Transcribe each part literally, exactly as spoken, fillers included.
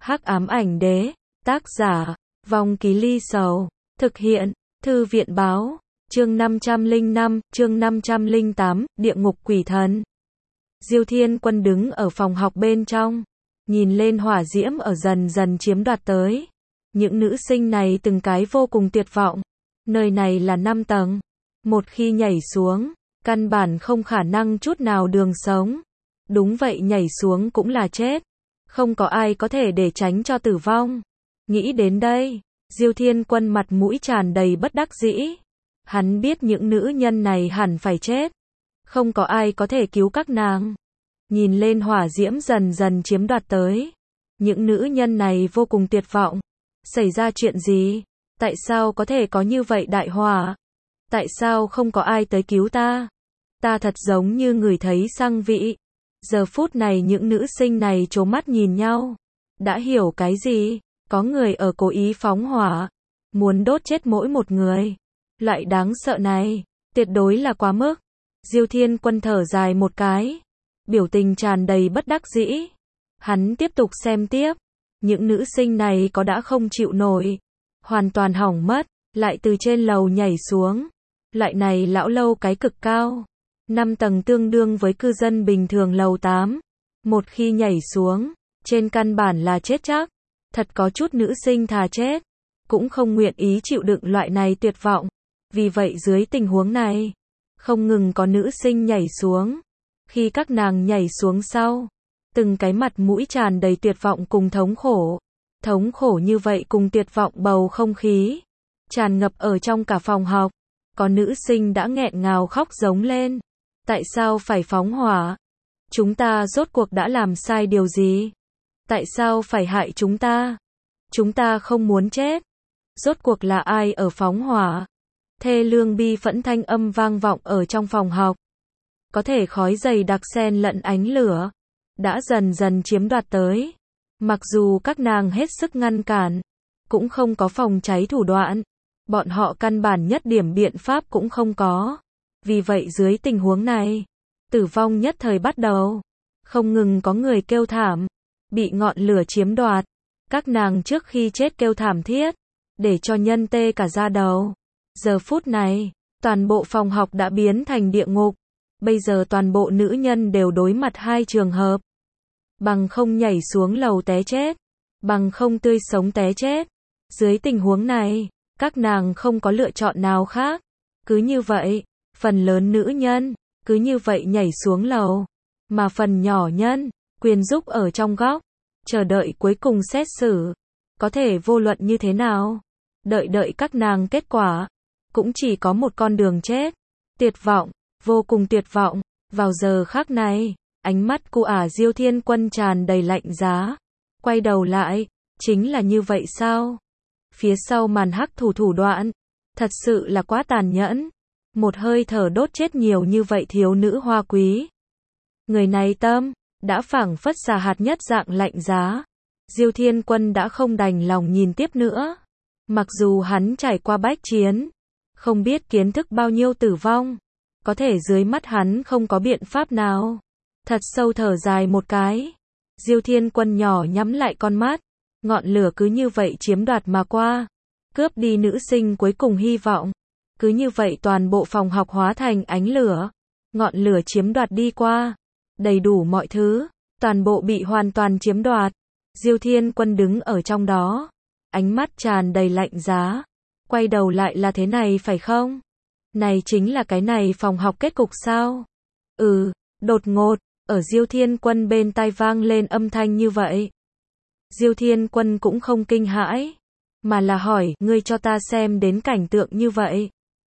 Hắc ám ảnh đế, tác giả, Vong Ký Ly Sầu, thực hiện, Thư viện báo, chương năm trăm lẻ năm, chương năm trăm lẻ tám, địa ngục quỷ thần. Diêu Thiên Quân đứng ở phòng học bên trong, nhìn lên hỏa diễm ở dần dần chiếm đoạt tới. Những nữ sinh này từng cái vô cùng tuyệt vọng. Nơi này là năm tầng. Một khi nhảy xuống, căn bản không khả năng chút nào đường sống. Đúng vậy, nhảy xuống cũng là chết. Không có ai có thể để tránh cho tử vong. Nghĩ đến đây, Diêu Thiên Quân mặt mũi tràn đầy bất đắc dĩ. Hắn biết những nữ nhân này hẳn phải chết. Không có ai có thể cứu các nàng. Nhìn lên hỏa diễm dần dần chiếm đoạt tới. Những nữ nhân này vô cùng tuyệt vọng. Xảy ra chuyện gì? Tại sao có thể có như vậy đại hỏa? Tại sao không có ai tới cứu ta? Ta thật giống như người thấy xăng vị. Giờ phút này những nữ sinh này trố mắt nhìn nhau. Đã hiểu cái gì? Có người ở cố ý phóng hỏa. Muốn đốt chết mỗi một người. Loại đáng sợ này, tuyệt đối là quá mức. Diêu Thiên Quân thở dài một cái. Biểu tình tràn đầy bất đắc dĩ. Hắn tiếp tục xem tiếp. Những nữ sinh này có đã không chịu nổi. Hoàn toàn hỏng mất. Lại từ trên lầu nhảy xuống. Loại này lão lâu cái cực cao. năm tầng tương đương với cư dân bình thường lầu tám. Một khi nhảy xuống, trên căn bản là chết chắc. Thật có chút nữ sinh thà chết. Cũng không nguyện ý chịu đựng loại này tuyệt vọng. Vì vậy dưới tình huống này, không ngừng có nữ sinh nhảy xuống. Khi các nàng nhảy xuống sau, từng cái mặt mũi tràn đầy tuyệt vọng cùng thống khổ. Thống khổ như vậy cùng tuyệt vọng bầu không khí tràn ngập ở trong cả phòng học. Có nữ sinh đã nghẹn ngào khóc giống lên. Tại sao phải phóng hỏa? Chúng ta rốt cuộc đã làm sai điều gì? Tại sao phải hại chúng ta? Chúng ta không muốn chết. Rốt cuộc là ai ở phóng hỏa? Thê lương bi phẫn thanh âm vang vọng ở trong phòng học. Có thể khói dày đặc xen lẫn ánh lửa, đã dần dần chiếm đoạt tới. Mặc dù các nàng hết sức ngăn cản, cũng không có phòng cháy thủ đoạn. Bọn họ căn bản nhất điểm biện pháp cũng không có. Vì vậy dưới tình huống này, tử vong nhất thời bắt đầu. Không ngừng có người kêu thảm, bị ngọn lửa chiếm đoạt. Các nàng trước khi chết kêu thảm thiết, để cho nhân tê cả da đầu. Giờ phút này, toàn bộ phòng học đã biến thành địa ngục. Bây giờ toàn bộ nữ nhân đều đối mặt hai trường hợp. Bằng không nhảy xuống lầu té chết, bằng không tươi sống té chết. Dưới tình huống này, các nàng không có lựa chọn nào khác. Cứ như vậy, phần lớn nữ nhân, cứ như vậy nhảy xuống lầu. Mà phần nhỏ nhân, quyến rúc ở trong góc, chờ đợi cuối cùng xét xử. Có thể vô luận như thế nào? Đợi đợi các nàng kết quả. Cũng chỉ có một con đường chết. Tuyệt vọng, vô cùng tuyệt vọng. Vào giờ khắc này, ánh mắt của ả Diêu Thiên Quân tràn đầy lạnh giá. Quay đầu lại, chính là như vậy sao? Phía sau màn hắc thủ thủ đoạn, thật sự là quá tàn nhẫn. Một hơi thở đốt chết nhiều như vậy thiếu nữ hoa quý. Người này tâm, đã phảng phất xà hạt nhất dạng lạnh giá. Diêu Thiên Quân đã không đành lòng nhìn tiếp nữa. Mặc dù hắn trải qua bách chiến, không biết kiến thức bao nhiêu tử vong, có thể dưới mắt hắn không có biện pháp nào. Thật sâu thở dài một cái. Diêu Thiên Quân nhỏ nhắm lại con mắt. Ngọn lửa cứ như vậy chiếm đoạt mà qua. Cướp đi nữ sinh cuối cùng hy vọng. Cứ như vậy toàn bộ phòng học hóa thành ánh lửa. Ngọn lửa chiếm đoạt đi qua. Đầy đủ mọi thứ. Toàn bộ bị hoàn toàn chiếm đoạt. Diêu Thiên Quân đứng ở trong đó. Ánh mắt tràn đầy lạnh giá. Quay đầu lại là thế này phải không? Này chính là cái này phòng học kết cục sao? Ừ, đột ngột, ở Diêu Thiên Quân bên tai vang lên âm thanh như vậy. Diêu Thiên Quân cũng không kinh hãi, mà là hỏi, ngươi cho ta xem đến cảnh tượng như vậy.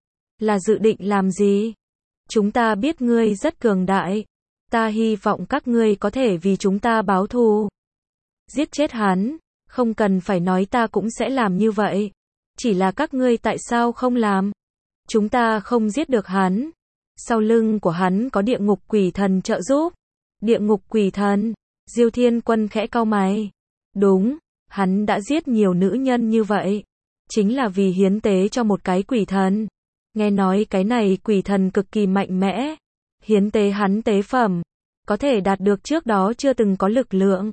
Là dự định làm gì? Chúng ta biết ngươi rất cường đại. Ta hy vọng các ngươi có thể vì chúng ta báo thù. Giết chết hắn, không cần phải nói ta cũng sẽ làm như vậy. Chỉ là các ngươi tại sao không làm? Chúng ta không giết được hắn. Sau lưng của hắn có địa ngục quỷ thần trợ giúp. Địa ngục quỷ thần. Diêu Thiên Quân khẽ cau mày. Đúng, hắn đã giết nhiều nữ nhân như vậy. Chính là vì hiến tế cho một cái quỷ thần. Nghe nói cái này quỷ thần cực kỳ mạnh mẽ. Hiến tế hắn tế phẩm. Có thể đạt được trước đó chưa từng có lực lượng.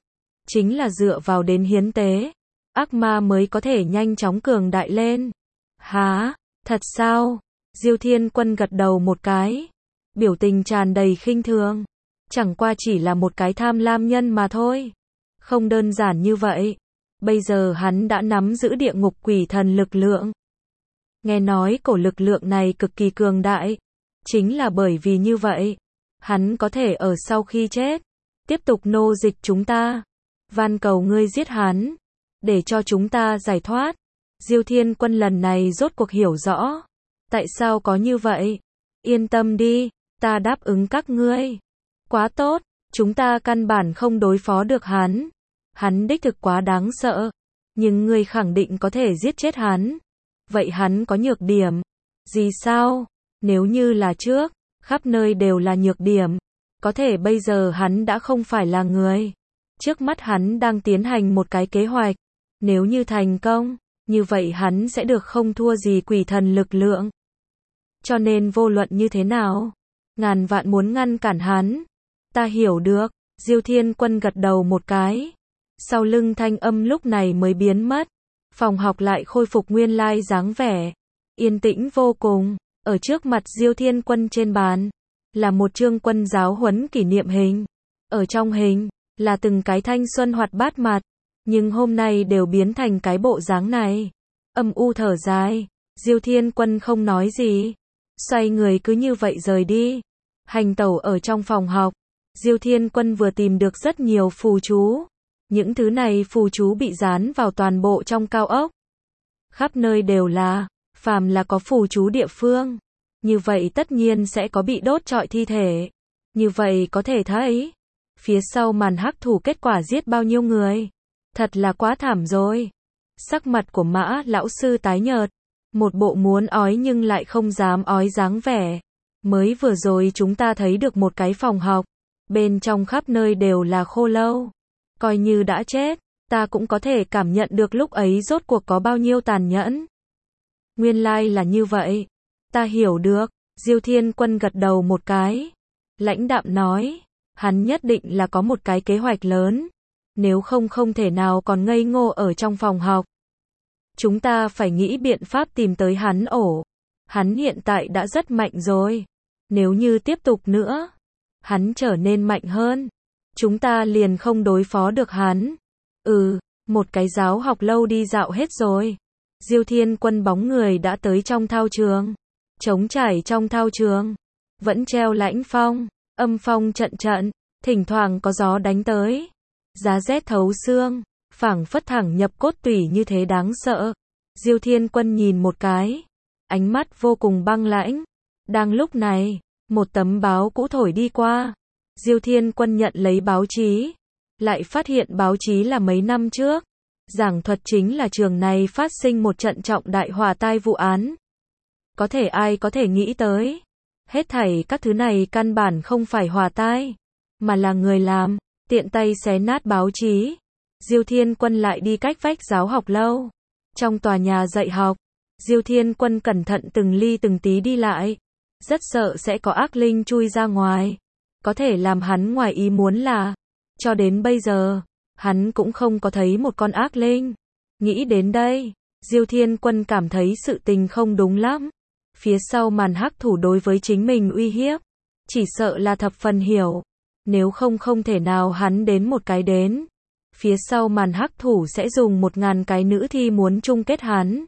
chính là dựa vào đến hiến tế, ác ma mới có thể nhanh chóng cường đại lên. Hả? Thật sao? Diêu Thiên Quân gật đầu một cái, biểu tình tràn đầy khinh thường. Chẳng qua chỉ là một cái tham lam nhân mà thôi. Không đơn giản như vậy. Bây giờ hắn đã nắm giữ địa ngục quỷ thần lực lượng. Nghe nói cổ lực lượng này cực kỳ cường đại. Chính là bởi vì như vậy, hắn có thể ở sau khi chết, tiếp tục nô dịch chúng ta. Van cầu ngươi giết hắn, để cho chúng ta giải thoát. Diêu Thiên Quân lần này rốt cuộc hiểu rõ. Tại sao có như vậy? Yên tâm đi, ta đáp ứng các ngươi. Quá tốt, chúng ta căn bản không đối phó được hắn. Hắn đích thực quá đáng sợ. Nhưng ngươi khẳng định có thể giết chết hắn. Vậy hắn có nhược điểm gì sao? Nếu như là trước, khắp nơi đều là nhược điểm. Có thể bây giờ hắn đã không phải là người. Trước mắt hắn đang tiến hành một cái kế hoạch. Nếu như thành công, như vậy hắn sẽ được không thua gì quỷ thần lực lượng. Cho nên vô luận như thế nào, ngàn vạn muốn ngăn cản hắn. Ta hiểu được. Diêu Thiên Quân gật đầu một cái. Sau lưng thanh âm lúc này mới biến mất. Phòng học lại khôi phục nguyên lai dáng vẻ. Yên tĩnh vô cùng. Ở trước mặt Diêu Thiên Quân trên bàn, là một chương quân giáo huấn kỷ niệm hình. Ở trong hình, là từng cái thanh xuân hoạt bát mặt. Nhưng hôm nay đều biến thành cái bộ dáng này. Âm u thở dài. Diêu Thiên Quân không nói gì. Xoay người cứ như vậy rời đi. Hành tẩu ở trong phòng học. Diêu Thiên Quân vừa tìm được rất nhiều phù chú. Những thứ này phù chú bị dán vào toàn bộ trong cao ốc. Khắp nơi đều là, phàm là có phù chú địa phương. Như vậy tất nhiên sẽ có bị đốt trọi thi thể. Như vậy có thể thấy, phía sau màn hắc thủ kết quả giết bao nhiêu người. Thật là quá thảm rồi. Sắc mặt của Mã lão sư tái nhợt. Một bộ muốn ói nhưng lại không dám ói dáng vẻ. Mới vừa rồi chúng ta thấy được một cái phòng học. Bên trong khắp nơi đều là khô lâu. Coi như đã chết, ta cũng có thể cảm nhận được lúc ấy rốt cuộc có bao nhiêu tàn nhẫn. Nguyên lai là như vậy. Ta hiểu được. Diêu Thiên Quân gật đầu một cái. Lãnh đạm nói. Hắn nhất định là có một cái kế hoạch lớn. Nếu không không thể nào còn ngây ngô ở trong phòng học. Chúng ta phải nghĩ biện pháp tìm tới hắn ổ. Hắn hiện tại đã rất mạnh rồi. Nếu như tiếp tục nữa, hắn trở nên mạnh hơn. Chúng ta liền không đối phó được hắn. Ừ, một cái giáo học lâu đi dạo hết rồi. Diêu Thiên Quân bóng người đã tới trong thao trường. Trống trải trong thao trường. Vẫn treo lãnh phong, âm phong trận trận, thỉnh thoảng có gió đánh tới. Giá rét thấu xương, phảng phất thẳng nhập cốt tủy như thế đáng sợ. Diêu Thiên Quân nhìn một cái. Ánh mắt vô cùng băng lãnh. Đang lúc này, một tấm báo cũ thổi đi qua. Diêu Thiên Quân nhận lấy báo chí. Lại phát hiện báo chí là mấy năm trước. Giảng thuật chính là trường này phát sinh một trận trọng đại hỏa tai vụ án. Có thể ai có thể nghĩ tới. Hết thảy các thứ này căn bản không phải hỏa tai. Mà là người làm. Tiện tay xé nát báo chí. Diêu Thiên Quân lại đi cách vách giáo học lâu. Trong tòa nhà dạy học. Diêu Thiên Quân cẩn thận từng ly từng tí đi lại. Rất sợ sẽ có ác linh chui ra ngoài. Có thể làm hắn ngoài ý muốn là, cho đến bây giờ, hắn cũng không có thấy một con ác linh. Nghĩ đến đây, Diêu Thiên Quân cảm thấy sự tình không đúng lắm. Phía sau màn hắc thủ đối với chính mình uy hiếp, chỉ sợ là thập phần hiểu. Nếu không không thể nào hắn đến một cái đến. Phía sau màn hắc thủ sẽ dùng một ngàn cái nữ thi muốn chung kết hắn.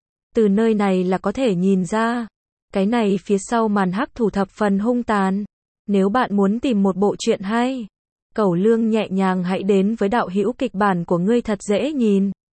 Từ nơi này là có thể nhìn ra, cái này phía sau màn hắc thủ thập phần hung tàn. Nếu bạn muốn tìm một bộ truyện hay, Cẩu Lương nhẹ nhàng hãy đến với đạo hữu kịch bản của ngươi thật dễ nhìn.